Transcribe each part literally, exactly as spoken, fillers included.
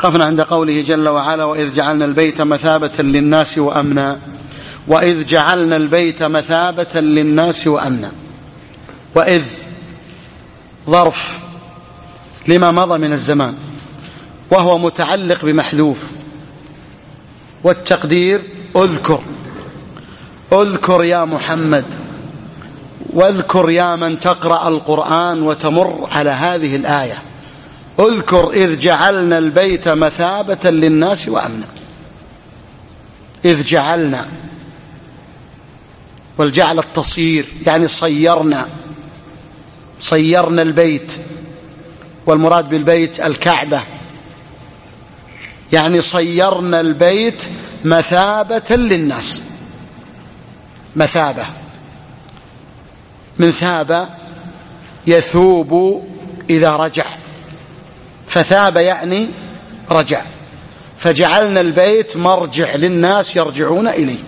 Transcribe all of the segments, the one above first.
وقفنا عند قوله جل وعلا: وإذ جعلنا البيت مثابة للناس وأمنا. وإذ جعلنا البيت مثابة للناس وأمنا. وإذ ظرف لما مضى من الزمان، وهو متعلق بمحذوف، والتقدير اذكر اذكر يا محمد، واذكر يا من تقرأ القرآن وتمر على هذه الآية. اذكر إذ جعلنا البيت مثابة للناس وأمنا. إذ جعلنا، والجعل التصيير يعني صيرنا صيرنا البيت، والمراد بالبيت الكعبة، يعني صيرنا البيت مثابة للناس. مثابة من ثاب يثوب إذا رجع، فثاب يعني رجع، فجعلنا البيت مرجع للناس يرجعون إليه.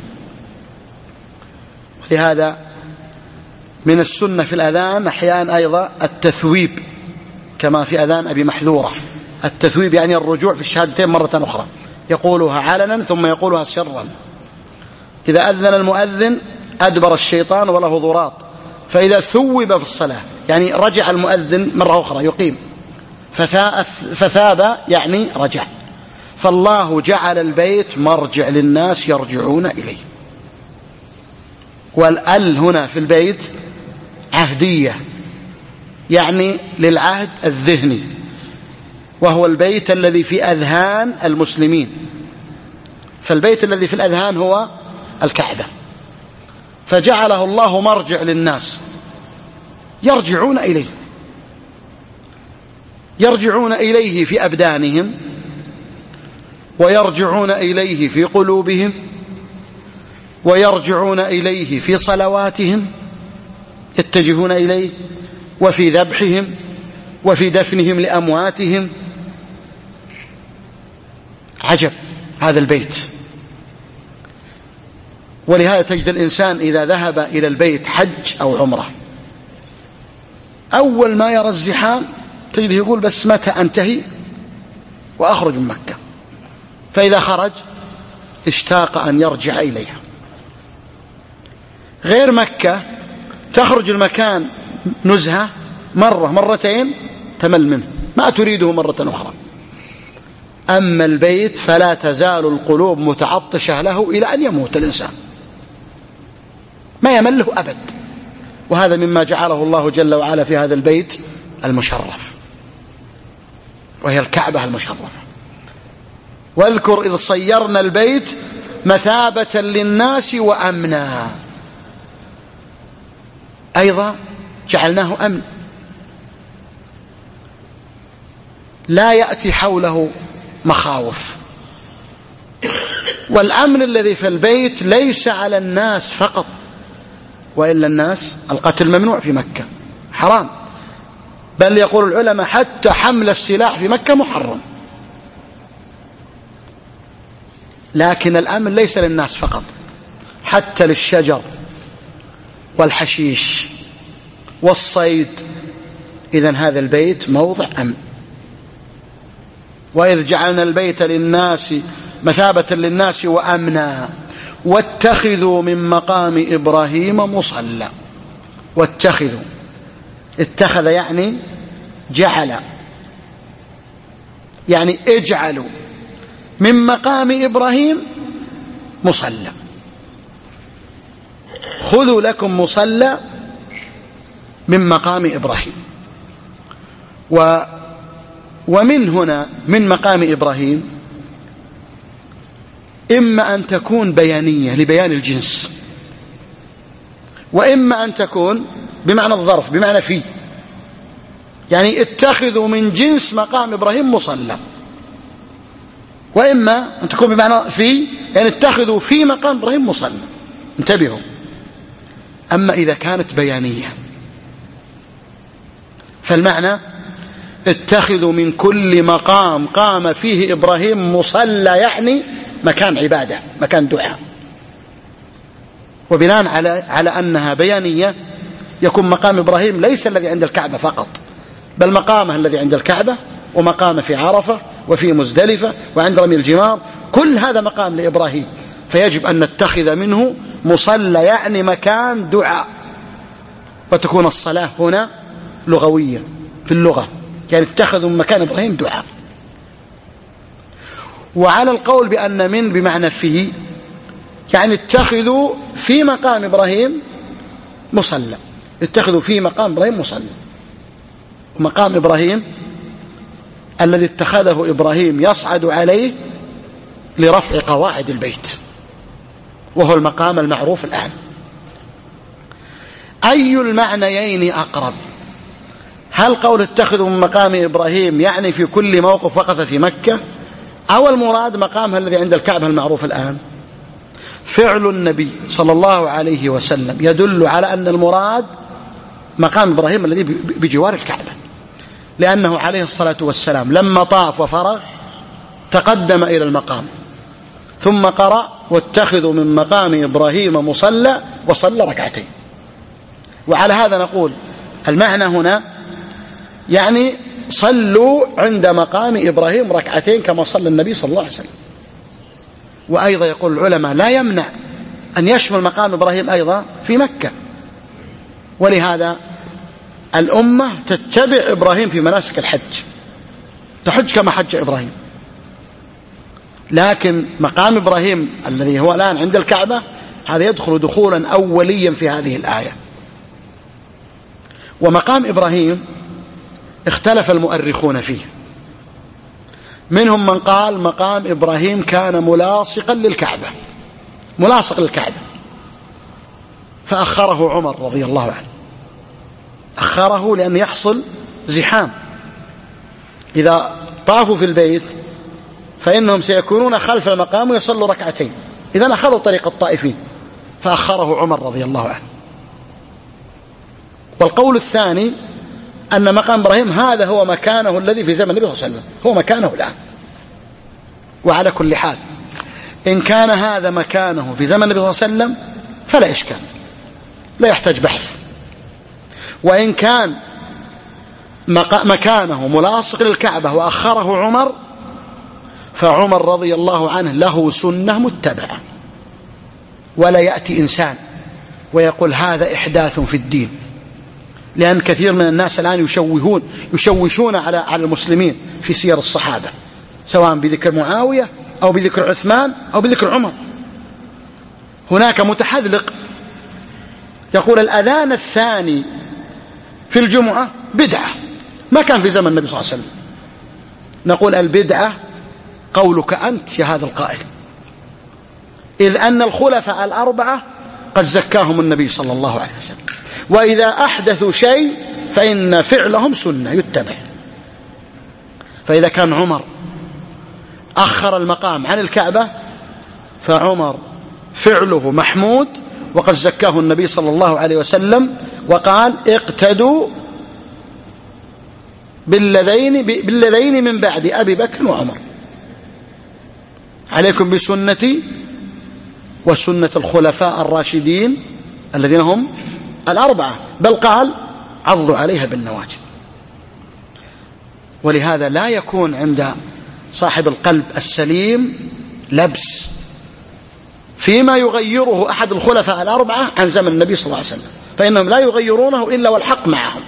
لهذا من السنة في الأذان أحيانا أيضا التثويب، كما في أذان أبي محذورة. التثويب يعني الرجوع في الشهادتين مرة أخرى، يقولها علنا ثم يقولها سرا. إذا أذن المؤذن أدبر الشيطان وله ضراط، فإذا ثوب في الصلاة يعني رجع المؤذن مرة أخرى يقيم، فثاب يعني رجع. فالله جعل البيت مرجع للناس يرجعون إليه. والأل هنا في البيت عهدية، يعني للعهد الذهني، وهو البيت الذي في أذهان المسلمين. فالبيت الذي في الأذهان هو الكعبة، فجعله الله مرجع للناس يرجعون إليه، يرجعون إليه في أبدانهم، ويرجعون إليه في قلوبهم، ويرجعون إليه في صلواتهم، يتجهون إليه، وفي ذبحهم، وفي دفنهم لأمواتهم. عجب هذا البيت. ولهذا تجد الإنسان إذا ذهب إلى البيت حج أو عمره، أول ما يرى الزحام تجده يقول: بس متى أنتهي وأخرج من مكة؟ فإذا خرج اشتاق أن يرجع إليها. غير مكة تخرج المكان نزهة مرة مرتين تمل منه، ما تريده مرة أخرى. أما البيت فلا تزال القلوب متعطشة له إلى أن يموت الإنسان، ما يمله أبد. وهذا مما جعله الله جل وعلا في هذا البيت المشرف، وهي الكعبة المشرفة. واذكر إذ صيرنا البيت مثابة للناس وأمنا، أيضا جعلناه أمن، لا يأتي حوله مخاوف. والأمن الذي في البيت ليس على الناس فقط، وإلا الناس القتل ممنوع في مكة، حرام، بل يقول العلماء حتى حمل السلاح في مكة محرم. لكن الأمن ليس للناس فقط، حتى للشجر والحشيش والصيد. إذن هذا البيت موضع أمن. وإذ جعلنا البيت للناس مثابة للناس وأمنا واتخذوا من مقام إبراهيم مصلى. واتخذوا، اتخذ يعني جعل، يعني اجعلوا من مقام إبراهيم مصلى. خذوا لكم مصلى من مقام إبراهيم. و ومن هنا من مقام إبراهيم إما أن تكون بيانية لبيان الجنس، وإما أن تكون بمعنى الظرف، بمعنى في، يعني اتخذوا من جنس مقام إبراهيم مصلى. وإما أن تكون بمعنى في، يعني اتخذوا في مقام إبراهيم مصلى. انتبهوا. أما إذا كانت بيانية فالمعنى اتخذوا من كل مقام قام فيه إبراهيم مصلى، يعني مكان عبادة، مكان دعاء. وبناء على على أنها بيانية يكون مقام إبراهيم ليس الذي عند الكعبة فقط، بل مقامه الذي عند الكعبة، ومقامه في عرفة، وفي مزدلفة وعند رمي الجمار، كل هذا مقام لإبراهيم، فيجب أن نتخذ منه مصلى، يعني مكان دعاء، وتكون الصلاة هنا لغوية في اللغة، يعني اتخذوا من مكان إبراهيم دعاء. وعلى القول بأن من بمعنى فيه، يعني اتخذوا في مقام إبراهيم مصلى، اتخذوا في مقام إبراهيم مصلى. مقام إبراهيم الذي اتخذه إبراهيم يصعد عليه لرفع قواعد البيت، وهو المقام المعروف الآن. أي المعنيين أقرب؟ هل قول اتخذوا من مقام إبراهيم يعني في كل موقف وقف في مكة، أو المراد مقامها الذي عند الكعبة المعروف الآن؟ فعل النبي صلى الله عليه وسلم يدل على أن المراد مقام إبراهيم الذي بجوار الكعبة، لأنه عليه الصلاة والسلام لما طاف وفرغ تقدم إلى المقام ثم قرأ واتخذوا من مقام إبراهيم مصلى وصلى ركعتين. وعلى هذا نقول المعنى هنا يعني صلوا عند مقام إبراهيم ركعتين كما صلى النبي صلى الله عليه وسلم. وأيضا يقول العلماء لا يمنع أن يشمل مقام إبراهيم أيضا في مكة، ولهذا الأمة تتبع إبراهيم في مناسك الحج، تحج كما حج إبراهيم، لكن مقام إبراهيم الذي هو الآن عند الكعبة هذا يدخل دخولا أوليا في هذه الآية. ومقام إبراهيم اختلف المؤرخون فيه، منهم من قال مقام إبراهيم كان ملاصقا للكعبة، ملاصق للكعبة، فأخره عمر رضي الله عنه، أخره لأن يحصل زحام، إذا طافوا في البيت فإنهم سيكونون خلف المقام ويصلوا ركعتين، إذا أخذوا طريق الطائفين، فأخره عمر رضي الله عنه. والقول الثاني أن مقام إبراهيم هذا هو مكانه الذي في زمن النبي صلى الله عليه وسلم، هو مكانه الآن. وعلى كل حال إن كان هذا مكانه في زمن النبي صلى الله عليه وسلم فلا إشكال، لا يحتاج بحث. وإن كان مكانه ملاصق للكعبة وأخره عمر، فعمر رضي الله عنه له سنة متبعة، ولا يأتي إنسان ويقول هذا إحداث في الدين، لأن كثير من الناس الآن يشوهون يشوشون على على المسلمين في سير الصحابة، سواء بذكر معاوية أو بذكر عثمان أو بذكر عمر. هناك متحذلق يقول الأذان الثاني في الجمعة بدعة، ما كان في زمن النبي صلى الله عليه وسلم. نقول البدعة قولك أنت يا هذا القائل، إذ أن الخلفاء الأربعة قد زكاهم النبي صلى الله عليه وسلم، وإذا أحدثوا شيء فإن فعلهم سنة يتبع. فإذا كان عمر أخر المقام عن الكعبة فعمر فعله محمود، وقد زكاه النبي صلى الله عليه وسلم وقال اقتدوا بالذين, بالذين من بعد أبي بكر وعمر، عليكم بسنتي وسنة الخلفاء الراشدين الذين هم الأربعة، بل قال عضوا عليها بالنواجذ. ولهذا لا يكون عند صاحب القلب السليم لبس فيما يغيره أحد الخلفاء الأربعة عن زمن النبي صلى الله عليه وسلم، فإنهم لا يغيرونه إلا والحق معهم.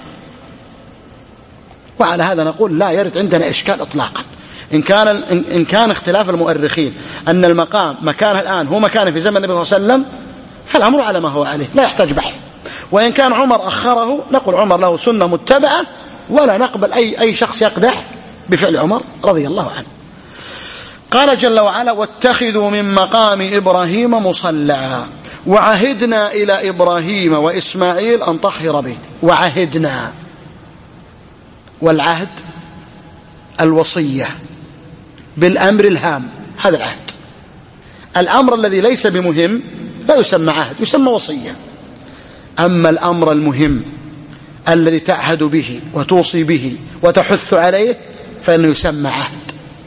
وعلى هذا نقول لا يرد عندنا إشكال إطلاقا. إن كان, إن كان اختلاف المؤرخين أن المقام مكانه الآن هو مكانه في زمن النبي صلى الله عليه وسلم فالأمر على ما هو عليه، لا يحتاج بحث. وإن كان عمر أخره نقول عمر له سنة متبعة، ولا نقبل أي, أي شخص يقدح بفعل عمر رضي الله عنه. قال جل وعلا واتخذوا من مقام إبراهيم مصلى وعهدنا إلى إبراهيم وإسماعيل أن طهر بيتي. وعهدنا، والعهد الوصية بالأمر الهام، هذا العهد. الأمر الذي ليس بمهم لا يسمى عهد، يسمى وصية. أما الأمر المهم الذي تعهد به وتوصي به وتحث عليه فإنه يسمى عهد.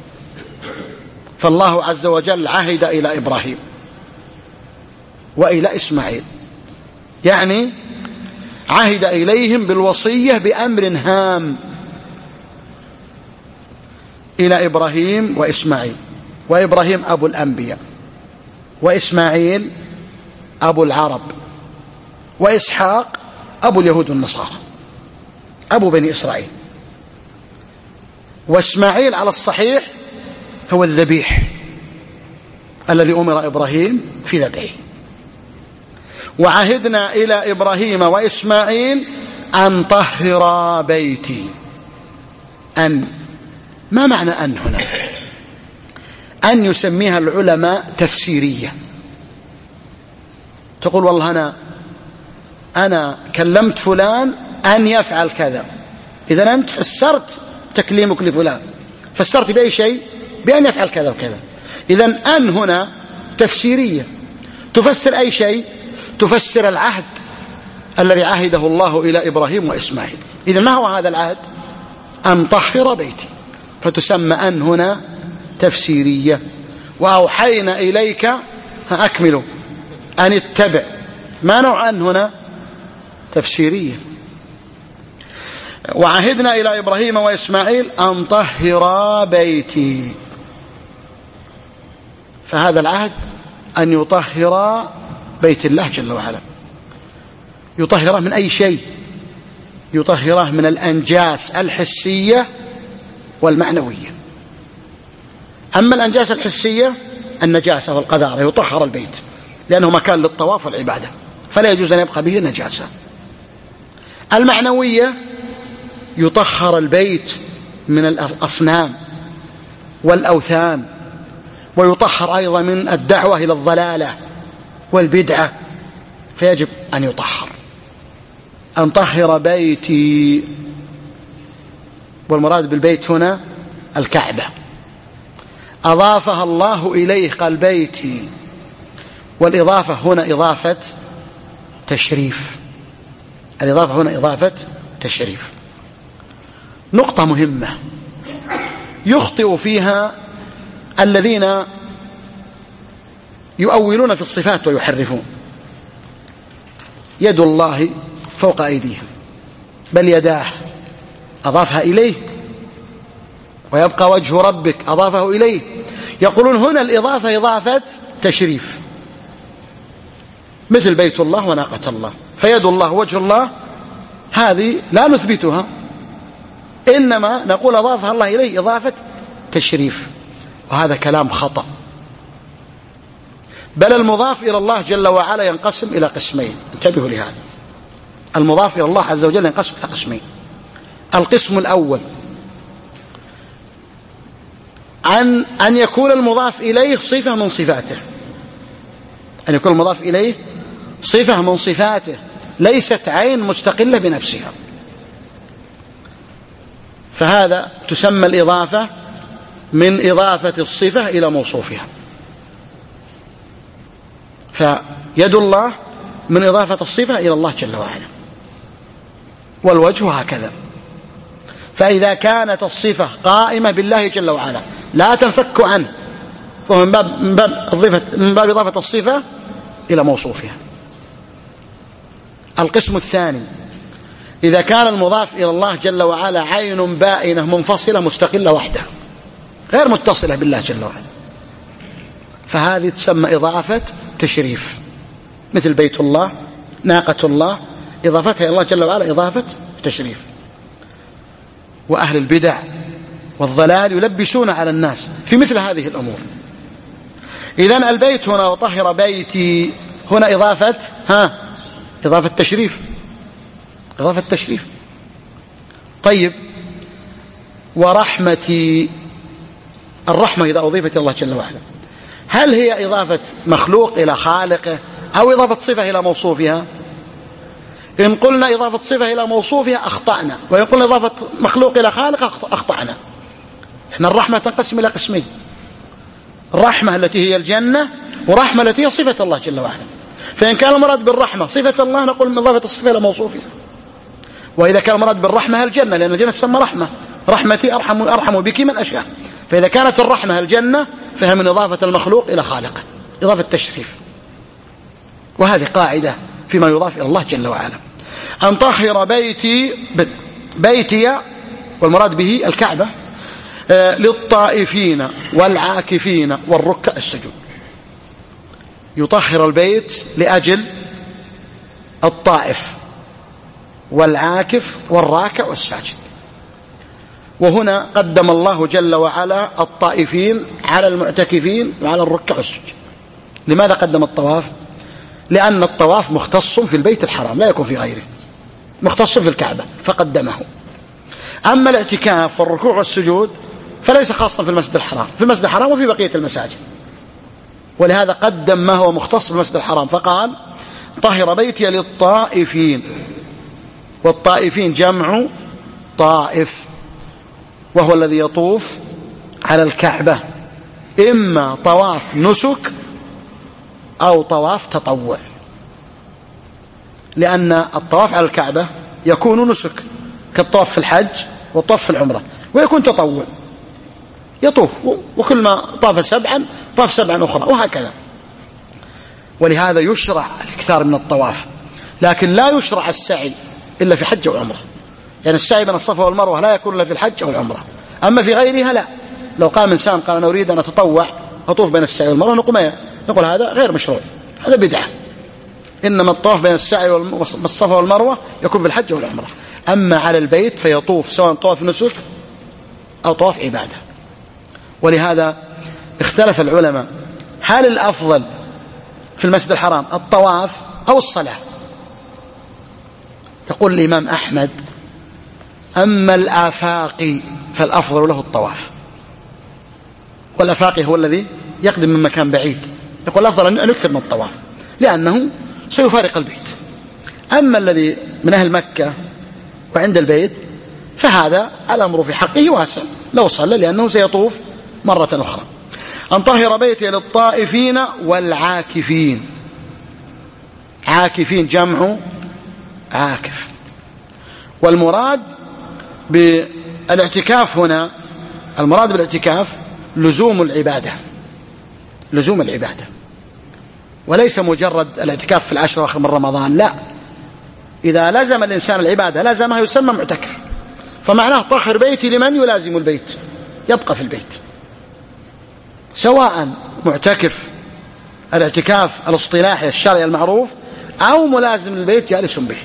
فالله عز وجل عهد إلى إبراهيم وإلى إسماعيل، يعني عهد إليهم بالوصية بأمر هام. إلى إبراهيم وإسماعيل، وإبراهيم أبو الأنبياء، وإسماعيل أبو العرب، وإسحاق أبو اليهود والنصارى، أبو بني إسرائيل. وإسماعيل على الصحيح هو الذبيح الذي أمر إبراهيم في ذبحه. وعهدنا إلى إبراهيم وإسماعيل أن طهر بيتي. أن، ما معنى أن هنا؟ أن يسميها العلماء تفسيرية. تقول والله أنا أنا كلمت فلان أن يفعل كذا، إذا أنت فسرت تكليمك لفلان، فسرت بأي شيء؟ بأن يفعل كذا وكذا. إذا أن هنا تفسيرية، تفسر أي شيء؟ تفسر العهد الذي عهده الله إلى إبراهيم وإسماعيل. إذا ما هو هذا العهد؟ أن طهر بيتي، فتسمى أن هنا تفسيرية. وأوحينا إليك، أكملوا، أن اتبع. ما نوع أن هنا؟ تفسيرية. وعهدنا إلى إبراهيم وإسماعيل أن طهر بيتي، فهذا العهد أن يطهر بيت الله جل وعلا. يطهره من أي شيء؟ يطهره من الأنجاس الحسية والمعنوية. أما الأنجاس الحسية النجاسة والقذارة، يطهر البيت لأنه مكان للطواف والعبادة، فلا يجوز أن يبقى به نجاسة. المعنوية يطهر البيت من الأصنام والأوثان، ويطهر أيضا من الدعوة إلى الضلالة والبدعة، فيجب أن يطهر. أن طهر بيتي، والمراد بالبيت هنا الكعبة، أضافها الله إليه قال بيتي، والإضافة هنا إضافة تشريف. الإضافة هنا إضافة تشريف. نقطة مهمة يخطئ فيها الذين يؤولون في الصفات ويحرفون. يد الله فوق أيديهم، بل يداه، أضافها إليه. ويبقى وجه ربك، أضافه إليه. يقولون هنا الإضافة إضافة تشريف، مثل بيت الله وناقة الله. فيد الله وجه الله هذه لا نثبتها، إنما نقول أضافها الله إليه إضافة تشريف، وهذا كلام خطأ. بل المضاف إلى الله جل وعلا ينقسم إلى قسمين، انتبهوا لهذا. المضاف إلى الله عز وجل ينقسم إلى قسمين. القسم الأول عن أن يكون المضاف إليه صفة من صفاته، أن يكون المضاف إليه صفة من صفاته ليست عين مستقلة بنفسها، فهذا تسمى الإضافة من إضافة الصفة إلى موصوفها. فيد الله من إضافة الصفة إلى الله جل وعلا، والوجه هكذا. فإذا كانت الصفة قائمة بالله جل وعلا لا تنفك عنه، فهو من باب, من باب, من باب إضافة الصفة إلى موصوفها. القسم الثاني إذا كان المضاف إلى الله جل وعلا عين بائنة منفصلة مستقلة وحدها غير متصلة بالله جل وعلا، فهذه تسمى إضافة تشريف، مثل بيت الله، ناقة الله، إضافتها إلى الله جل وعلا إضافة تشريف. وأهل البدع والضلال يلبسون على الناس في مثل هذه الأمور. إذن البيت هنا وطهر بيتي هنا إضافة ها إضافة تشريف، إضافة تشريف. طيب، ورحمتي، الرحمة إذا أضيفت إلى الله جل وعلا هل هي إضافة مخلوق إلى خالقه أو إضافة صفة إلى موصوفها؟ إن قلنا إضافة صفة إلى موصوفها أخطأنا، وإن قلنا إضافة مخلوق إلى خالقه أخطأنا. إحنا الرحمة تنقسم إلى قسمين: الرحمة التي هي الجنة، ورحمة التي هي صفة الله جل وعلا. فإن كان المراد بالرحمة صفة الله نقول من إضافة الصفة إلى موصوفها، وإذا كان المراد بالرحمة الجنة، لأن الجنة تسمى رحمة، رحمتي أرحم, أرحم بك من أشاء. فإذا كانت الرحمة الجنة فهي من إضافة المخلوق إلى خالقه، إضافة تشريف. وهذه قاعدة فيما يضاف إلى الله جل وعلا. أن طهر بيتي، بيتي والمراد به الكعبة، للطائفين والعاكفين والركع السجود. يطهر البيت لأجل الطائف والعاكف والراكع والساجد. وهنا قدم الله جل وعلا الطائفين على المعتكفين وعلى الركع والسجود. لماذا قدم الطواف؟ لأن الطواف مختص في البيت الحرام لا يكون في غيره، مختص في الكعبة فقدمه. أما الاعتكاف والركوع والسجود فليس خاصا في المسجد الحرام، في المسجد الحرام وفي بقية المساجد، ولهذا قدم ما هو مختص بالمسجد الحرام فقال طهر بيتي للطائفين، والطائفين جمع طائف، وهو الذي يطوف على الكعبة إما طواف نسك أو طواف تطوع، لأن الطواف على الكعبة يكون نسك كالطواف في الحج والطواف في العمرة، ويكون تطوع يطوف وكل ما طاف سبعا طاف سبعا أخرى وهكذا. ولهذا يشرع الإكثار من الطواف، لكن لا يشرع السعي إلا في حج وعمرة، يعني السعي بين الصفا والمروة لا يكون إلا في الحج أو العمرة، أما في غيرها لا. لو قام إنسان قال أنا أريد أن أتطوع أطوف بين السعي والمروة نقول, نقول هذا غير مشروع، هذا بدعة. إنما الطواف بين السعي والصفا والمروة يكون في الحج والعمرة. أما على البيت فيطوف سواء طواف نسك أو طواف عبادة. ولهذا اختلف العلماء هل الأفضل في المسجد الحرام الطواف أو الصلاة؟ يقول الإمام أحمد أما الآفاقي فالأفضل له الطواف، والآفاقي هو الذي يقدم من مكان بعيد، يقول الأفضل أن يكثر من الطواف لأنه سيفارق البيت. أما الذي من أهل مكة وعند البيت فهذا الأمر في حقه واسع لو صلى لأنه سيطوف مرة أخرى. أن طهر بيتي للطائفين والعاكفين، عاكفين جمع عاكف. والمراد بالاعتكاف هنا، المراد بالاعتكاف لزوم العبادة، لزوم العبادة، وليس مجرد الاعتكاف في العشر الأواخر من رمضان، لا، إذا لزم الإنسان العبادة لزمها يسمى معتكف. فمعناه طهر بيتي لمن يلازم البيت يبقى في البيت، سواء معتكف الاعتكاف الاصطلاحي الشرعي المعروف أو ملازم البيت جالس به.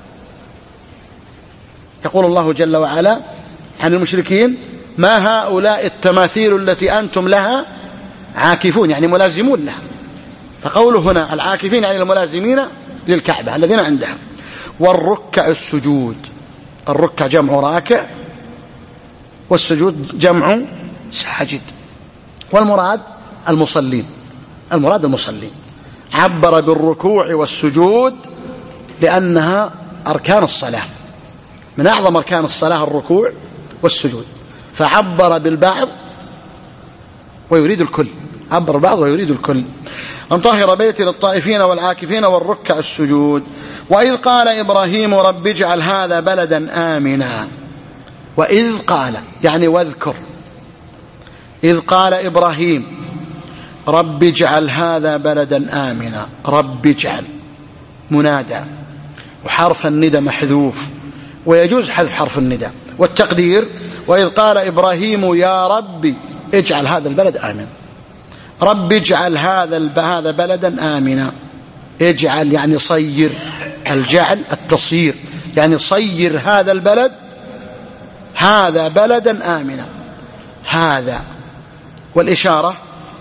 يقول الله جل وعلا عن المشركين ما هؤلاء التماثيل التي أنتم لها عاكفون، يعني ملازمون لها. فقوله هنا العاكفين يعني الملازمين للكعبة الذين عندها. والركع السجود، الركع جمع راكع والسجود جمع ساجد. والمراد المصلين، المراد المصلين. عبر بالركوع والسجود لأنها أركان الصلاة، من أعظم أركان الصلاة الركوع والسجود، فعبر بالبعض ويريد الكل، عبر البعض ويريد الكل. أن طهر بيتي للطائفين والعاكفين والركع السجود. وإذ قال إبراهيم رب اجعل هذا بلدا آمنا، وإذ قال يعني واذكر، إذ قال إبراهيم رب اجعل هذا بلدا آمنا، رب اجعل منادى وحرف الندى محذوف، ويجوز حذف حرف الندى، والتقدير وإذ قال إبراهيم يا ربي اجعل هذا البلد آمنا. رب اجعل هذا هذا بلدا آمنا، اجعل يعني صير، الجعل التصير، يعني صير هذا البلد، هذا بلدا آمنا، هذا والإشارة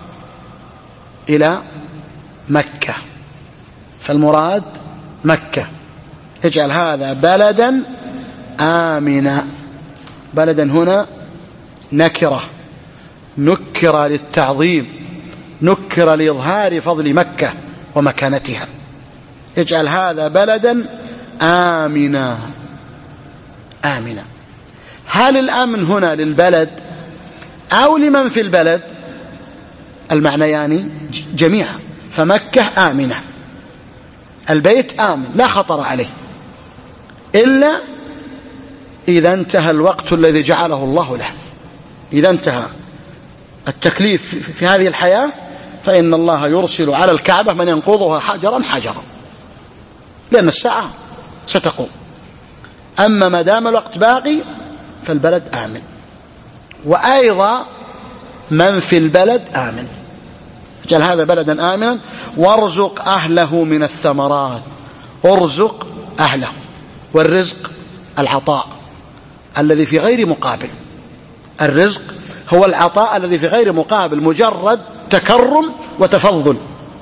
إلى مكة، فالمراد مكة. اجعل هذا بلدا آمنا، بلدا هنا نكرة، نكر للتعظيم، نكر لإظهار فضل مكة ومكانتها. اجعل هذا بلدا آمنا، آمنا. هل الأمن هنا للبلد أو لمن في البلد؟ المعنى يعني جميعا. فمكة آمنة، البيت آمن لا خطر عليه، إلا إذا انتهى الوقت الذي جعله الله له. إذا انتهى التكليف في هذه الحياة فإن الله يرسل على الكعبة من ينقضها حجرا حجرا، لأن الساعة ستقوم. أما ما دام الوقت باقي فالبلد آمن. وأيضا من في البلد آمن، اجعل هذا بلدا آمنا وارزق أهله من الثمرات. ارزق أهله، والرزق العطاء الذي في غير مقابل. الرزق هو العطاء الذي في غير مقابل، مجرد تكرم وتفضل،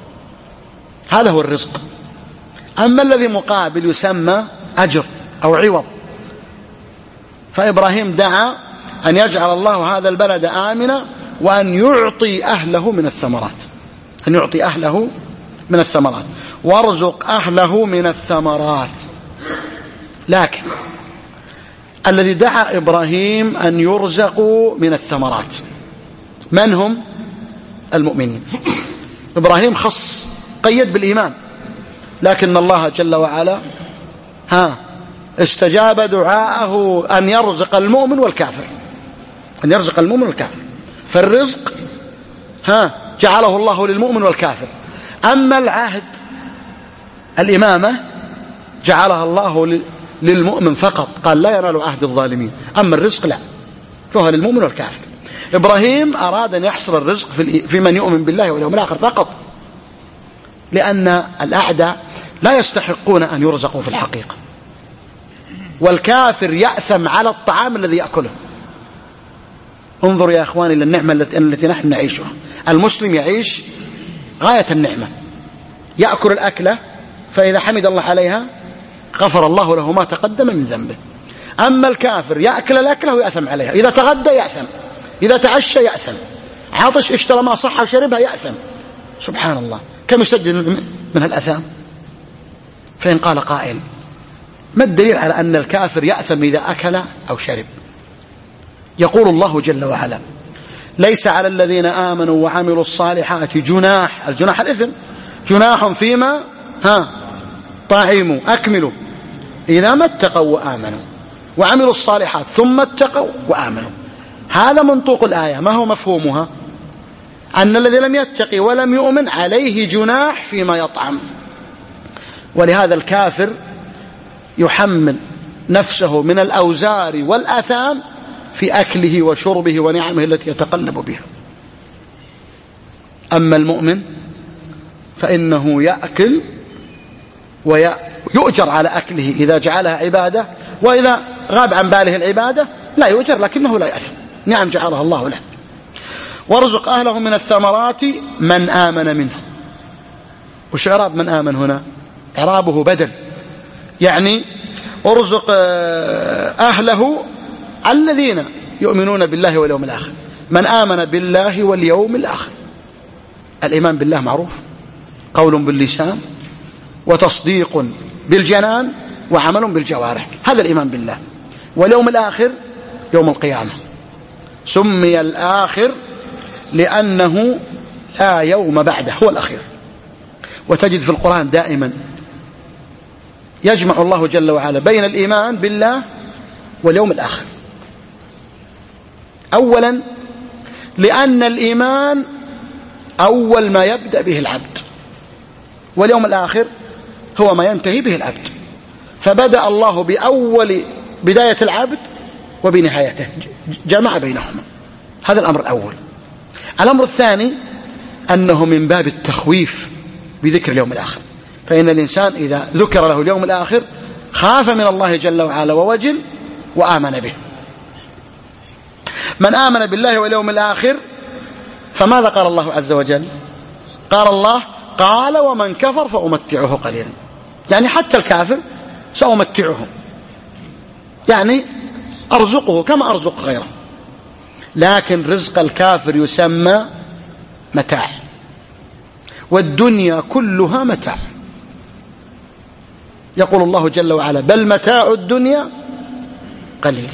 هذا هو الرزق. أما الذي مقابل يسمى أجر أو عوض. فإبراهيم دعا أن يجعل الله هذا البلد آمنا وأن يعطي أهله من الثمرات، أن يعطي أهله من الثمرات، وارزق أهله من الثمرات. لكن الذي دعا إبراهيم أن يرزقوا من الثمرات من هم؟ المؤمنين. إبراهيم خص قيد بالإيمان، لكن الله جل وعلا ها استجاب دعاءه أن يرزق المؤمن والكافر، أن يرزق المؤمن والكافر. فالرزق ها جعله الله للمؤمن والكافر. أما العهد الإمامة جعلها الله للمؤمن فقط، قال لا ينال عهد الظالمين. أما الرزق لا، فهو للمؤمن والكافر. إبراهيم أراد أن يحصل الرزق في من يؤمن بالله واليوم الآخر فقط، لأن الأعداء لا يستحقون أن يرزقوا في الحقيقة، والكافر يأثم على الطعام الذي يأكله. انظر يا أخواني للنعمة التي نحن نعيشها. المسلم يعيش غاية النعمة، يأكل الأكلة فإذا حمد الله عليها غفر الله له ما تقدم من ذنبه. أما الكافر يأكل الأكلة ويأثم عليها، إذا تغدى يأثم، إذا تعشى يأثم، عطش اشترى ما صح وشربها يأثم. سبحان الله، كم يسجل من هالأثام؟ فإن قال قائل ما الدليل على أن الكافر يأثم إذا أكل أو شرب؟ يقول الله جل وعلا ليس على الذين آمنوا وعملوا الصالحات جناح، الجناح الإثم، جناح فيما ها طعموا أكملوا إذا ما اتقوا وآمنوا وعملوا الصالحات ثم اتقوا وآمنوا. هذا منطوق الآية. ما هو مفهومها؟ أن الذي لم يتقي ولم يؤمن عليه جناح فيما يطعم. ولهذا الكافر يحمل نفسه من الأوزار والآثام في أكله وشربه ونعمه التي يتقلب بها. أما المؤمن فإنه يأكل ويؤجر على أكله إذا جعلها عبادة، وإذا غاب عن باله العبادة لا يؤجر لكنه لا يأثم، نعم جعلها الله له. وارزق أهله من الثمرات من آمن منه. وش إعراب من آمن هنا؟ إعرابه بدل، يعني ارزق أهله الذين يؤمنون بالله واليوم الآخر. من آمن بالله واليوم الآخر. الإيمان بالله معروف، قول باللسان وتصديق بالجنان وعمل بالجوارح، هذا الإيمان بالله. واليوم الآخر يوم القيامة، سمي الآخر لأنه لا يوم بعده، هو الأخير. وتجد في القرآن دائما يجمع الله جل وعلا بين الإيمان بالله واليوم الآخر. أولا لأن الإيمان أول ما يبدأ به العبد، واليوم الآخر هو ما ينتهي به العبد. فبدأ الله بأول بداية العبد وبنهايته، جمع بينهما. هذا الأمر الأول. الأمر الثاني أنه من باب التخويف بذكر اليوم الآخر، فإن الإنسان إذا ذكر له اليوم الآخر خاف من الله جل وعلا ووجل وآمن به. من آمن بالله واليوم الآخر فماذا قال الله عز وجل؟ قال الله قال ومن كفر فأمتعه قليلا، يعني حتى الكافر سأمتعه، يعني أرزقه كما أرزق غيره. لكن رزق الكافر يسمى متاع، والدنيا كلها متاع. يقول الله جل وعلا بل متاع الدنيا قليل.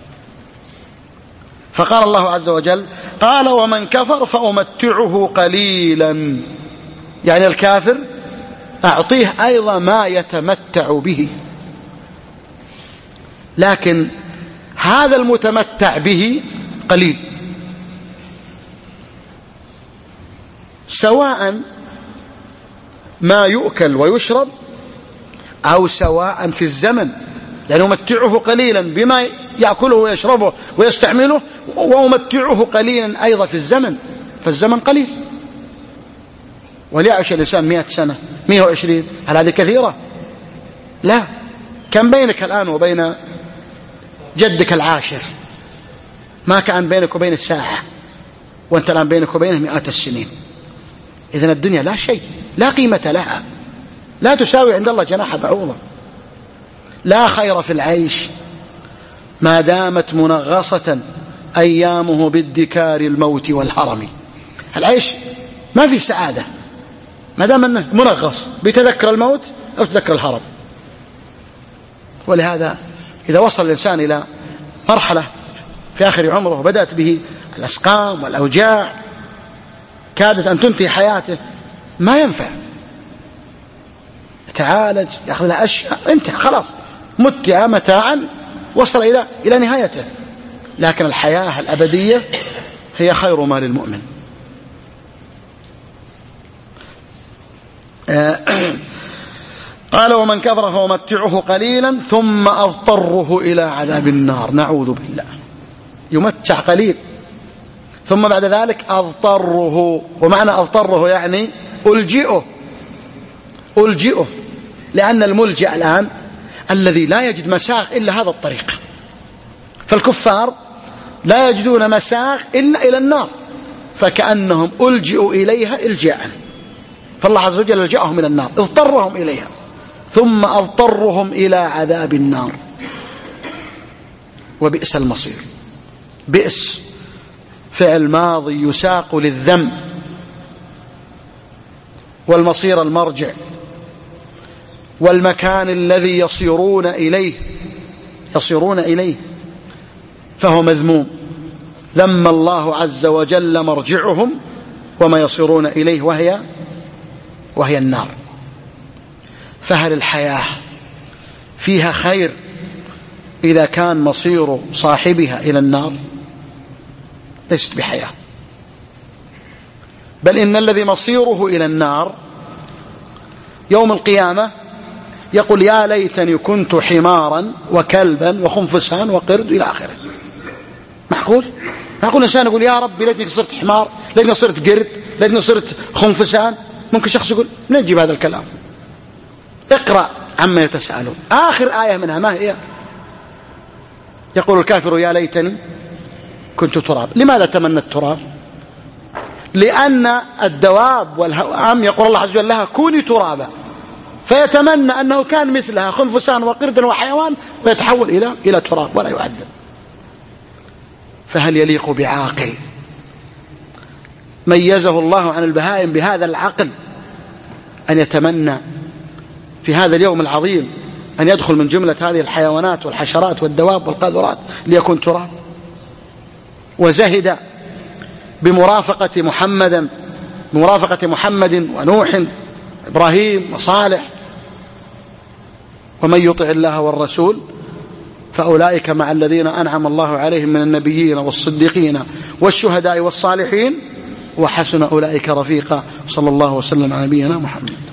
فقال الله عز وجل قال ومن كفر فأمتعه قليلا، يعني الكافر أعطيه أيضا ما يتمتع به، لكن هذا المتمتع به قليل، سواء ما يؤكل ويشرب أو سواء في الزمن، يعني يمتعه قليلا بما يأكله ويشربه ويستعمله، وأمتعه قليلا أيضا في الزمن، فالزمن قليل. وليعيش الإنسان مئة سنة مئة وعشرين، هل هذه كثيرة؟ لا. كم بينك الآن وبين جدك العاشر؟ ما كان بينك وبين الساعة، وأنت الآن بينك وبينه مئات السنين. إذن الدنيا لا شيء، لا قيمة لها، لا تساوي عند الله جناح بعوضة. لا خير في العيش ما دامت منغصة أيامه بادكار الموت والهرم. العيش ما في سعادة ما دام أنه منغص بتذكر الموت أو تذكر الهرم. ولهذا إذا وصل الإنسان إلى مرحلة في آخر عمره بدأت به الأسقام والأوجاع كادت أن تنتهي حياته، ما ينفع يتعالج يأخذ لها أشياء، انتهى خلاص، متع متاعا وصل إلى إلى نهايته. لكن الحياة الأبدية هي خير ما للمؤمن. قال ومن كفر فأمتعه قليلا ثم أضطره إلى عذاب النار. نعوذ بالله. يمتع قليل ثم بعد ذلك أضطره، ومعنى أضطره يعني ألجئه ألجئه لأن الملجأ الآن الذي لا يجد مساغ إلا هذا الطريق. فالكفار لا يجدون مساغ إلا إلى النار، فكأنهم ألجئوا إليها إلجاء، فالله عز وجل ألجأهم إلى النار، اضطرهم إليها. ثم أضطرهم إلى عذاب النار، وبئس المصير. بئس فعل ماضي يساق للذم، والمصير المرجع والمكان الذي يصيرون إليه يصيرون إليه فهو مذموم. ذم الله عز وجل مرجعهم وما يصيرون إليه وهي وهي النار. فهل الحياة فيها خير إذا كان مصير صاحبها إلى النار؟ ليست بحياة، بل إن الذي مصيره إلى النار يوم القيامة يقول يا ليتني كنت حمارا وكلبا وخنفسان وقرد إلى آخره. معقول؟ معقول إنسان يقول يا ربي ليتني صرت حمار، ليتني صرت قرد، ليتني صرت خنفسان؟ ممكن شخص يقول من نجيب هذا الكلام؟ اقرأ عما يتساءلون، آخر آية منها ما هي؟ يقول الكافر يا ليتني كنت تراب. لماذا تمنى التراب؟ لأن الدواب والهوام يقول الله عز وجل لها كوني ترابا، فيتمنى أنه كان مثلها خنفسان وقردا وحيوان ويتحول إلى إلى تراب ولا يعذب. فهل يليق بعاقل ميزه الله عن البهائم بهذا العقل أن يتمنى في هذا اليوم العظيم أن يدخل من جملة هذه الحيوانات والحشرات والدواب والقاذورات ليكون تراب؟ وزهد بمرافقة محمد بمرافقة محمد ونوح إبراهيم وصالح. ومن يطع الله والرسول فأولئك مع الذين أنعم الله عليهم من النبيين والصديقين والشهداء والصالحين وحسن أولئك رفيقا. صلى الله وسلم على نبينا محمد.